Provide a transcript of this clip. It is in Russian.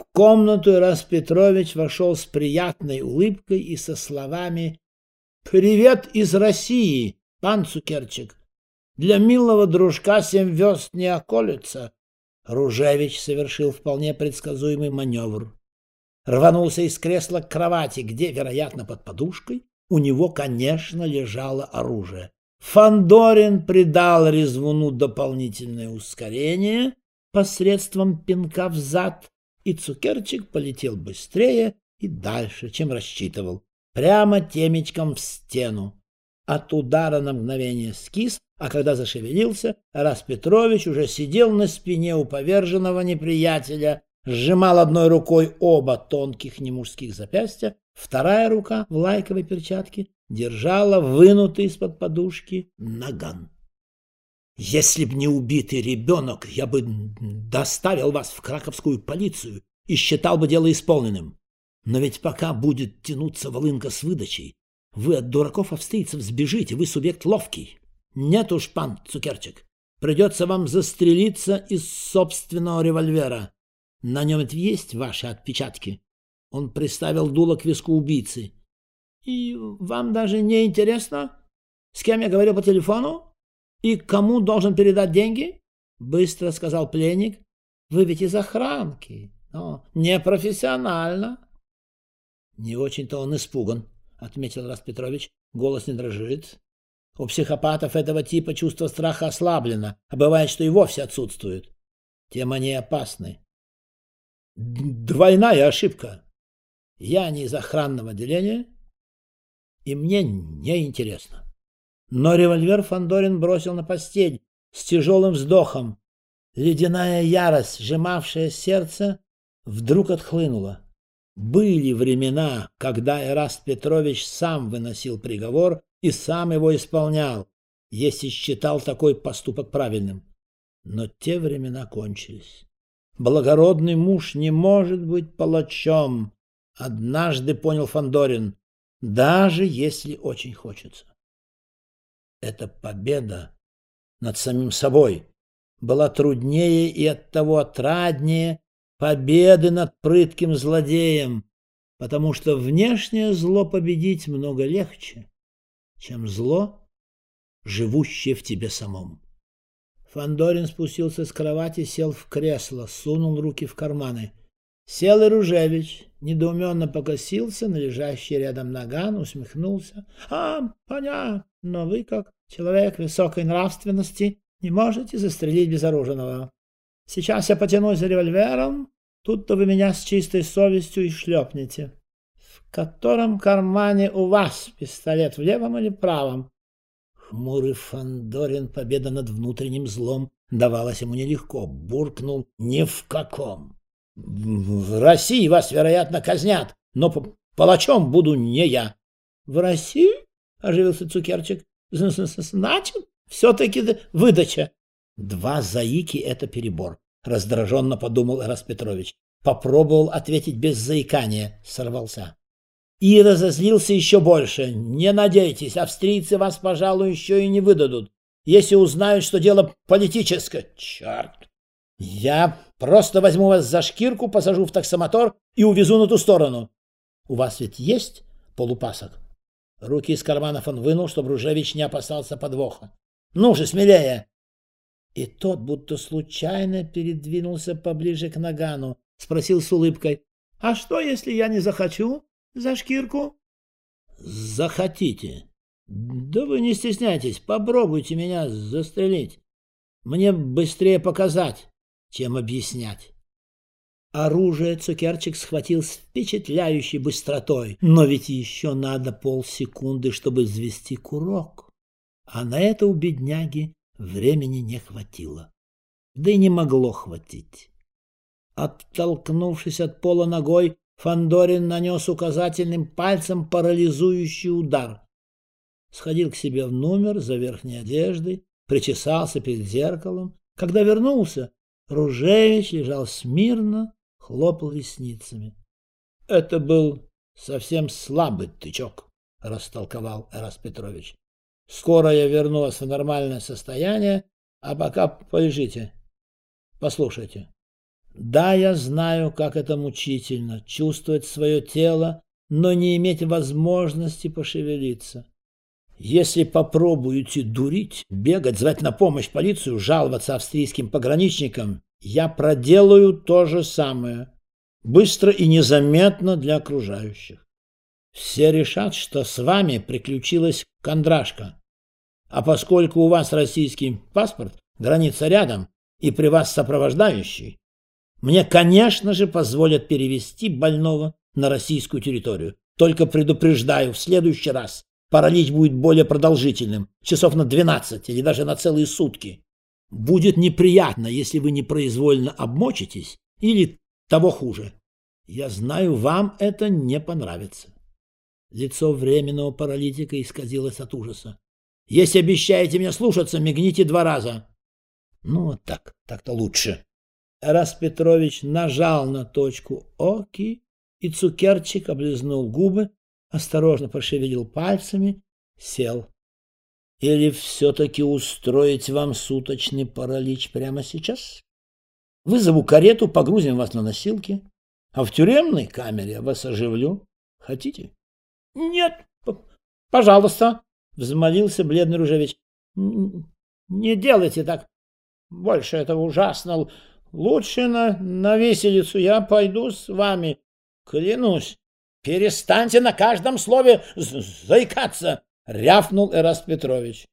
В комнату Ирас Петрович вошел с приятной улыбкой и со словами: «Привет из России, пан Цукерчик! Для милого дружка 7 верст не околется». Ружевич совершил вполне предсказуемый маневр. Рванулся из кресла к кровати, где, вероятно, под подушкой, у него, конечно, лежало оружие. Фандорин придал резвуну дополнительное ускорение посредством пинка в зад, и Цукерчик полетел быстрее и дальше, чем рассчитывал, прямо темечком в стену. От удара на мгновение скис, а когда зашевелился, Ирас Петрович уже сидел на спине у поверженного неприятеля, сжимал одной рукой оба тонких немужских запястья, вторая рука в лайковой перчатке держала вынутый из-под подушки наган. «Если б не убитый ребенок, я бы доставил вас в краковскую полицию и считал бы дело исполненным. Но ведь пока будет тянуться волынка с выдачей, вы от дураков-австрийцев сбежите, вы субъект ловкий. Нет уж, пан Цукерчик, придется вам застрелиться из собственного револьвера. На нем ведь есть ваши отпечатки». Он приставил дуло к виску убийцы. «И вам даже не интересно, с кем я говорил по телефону? И кому должен передать деньги?» — быстро сказал пленник. «Вы ведь из охранки, но непрофессионально». «Не очень-то он испуган», — отметил Ирас Петрович. Голос не дрожит. У психопатов этого типа чувство страха ослаблено, а бывает, что и вовсе отсутствует. Тем они опасны. «Двойная ошибка. Я не из охранного отделения, и мне не интересно». Но револьвер Фандорин бросил на постель с тяжелым вздохом. Ледяная ярость, сжимавшая сердце, вдруг отхлынула. Были времена, когда Ирас Петрович сам выносил приговор и сам его исполнял, если считал такой поступок правильным. Но те времена кончились. Благородный муж не может быть палачом, однажды понял Фандорин, даже если очень хочется. Эта победа над самим собой была труднее и оттого отраднее победы над прытким злодеем, потому что внешнее зло победить много легче, чем зло, живущее в тебе самом. Фандорин спустился с кровати, сел в кресло, сунул руки в карманы. Сел и Ружевич, недоуменно покосился на лежащий рядом наган, усмехнулся. Понятно, но вы, как человек высокой нравственности, не можете застрелить безоружного. Сейчас я потянусь за револьвером, тут-то вы меня с чистой совестью и шлепнете. В котором кармане у вас пистолет, в левом или правом? Хмурый Фандорин, победа над внутренним злом давалась ему нелегко, буркнул: «Ни в каком. В России вас, вероятно, казнят, но палачом буду не я». «В России?» — оживился Цукерчик. «Значит, все-таки выдача». «Два заики — это перебор», — раздраженно подумал Ирас Петрович. Попробовал ответить без заикания, сорвался. И разозлился еще больше. «Не надейтесь, австрийцы вас, пожалуй, еще и не выдадут, если узнают, что дело политическое. Черт! Я просто возьму вас за шкирку, посажу в таксомотор и увезу на ту сторону. У вас ведь есть полупасок?» Руки из карманов он вынул, чтобы Ружевич не опасался подвоха. «Ну же, смелее!» И тот, будто случайно, передвинулся поближе к нагану, спросил с улыбкой: «А что, если я не захочу за шкирку?» «Захотите? Да вы не стесняйтесь, попробуйте меня застрелить. Мне быстрее показать, чем объяснять». Оружие Цукерчик схватил с впечатляющей быстротой, но ведь еще надо полсекунды, чтобы взвести курок. А на это у бедняги времени не хватило. Да и не могло хватить. Оттолкнувшись от пола ногой, Фандорин нанес указательным пальцем парализующий удар. Сходил к себе в номер за верхней одеждой, причесался перед зеркалом. Когда вернулся, Ружевич лежал смирно, хлопал ресницами. «Это был совсем слабый тычок», — растолковал Ирас Петрович. «Скоро я верну вас в нормальное состояние, а пока полежите. Послушайте, Да, я знаю, как это мучительно — чувствовать свое тело, но не иметь возможности пошевелиться. Если попробуете дурить, бегать, звать на помощь полицию, жаловаться австрийским пограничникам, я проделаю то же самое, быстро и незаметно для окружающих. Все решат, что с вами приключилась кондрашка. А поскольку у вас российский паспорт, граница рядом, и при вас сопровождающий, мне, конечно же, позволят перевести больного на российскую территорию. Только предупреждаю, в следующий раз паралич будет более продолжительным, часов на 12 или даже на целые сутки. Будет неприятно, если вы непроизвольно обмочитесь или того хуже. Я знаю, вам это не понравится. Лицо временного паралитика исказилось от ужаса. Если обещаете мне слушаться, мигните 2 раза. Ну, вот так, так-то лучше. Эраст Петрович нажал на точку оки, и цукерчик облизнул губы, осторожно пошевелил пальцами, сел. Или все-таки устроить вам суточный паралич прямо сейчас? Вызову карету, погрузим вас на носилки, а в тюремной камере вас оживлю. Хотите? Нет, пожалуйста, взмолился бледный Ружевич. Не делайте так. Больше этого ужасно. Лучше на виселицу я пойду с вами. Клянусь. Перестаньте на каждом слове заикаться, рявкнул Эраст Петрович.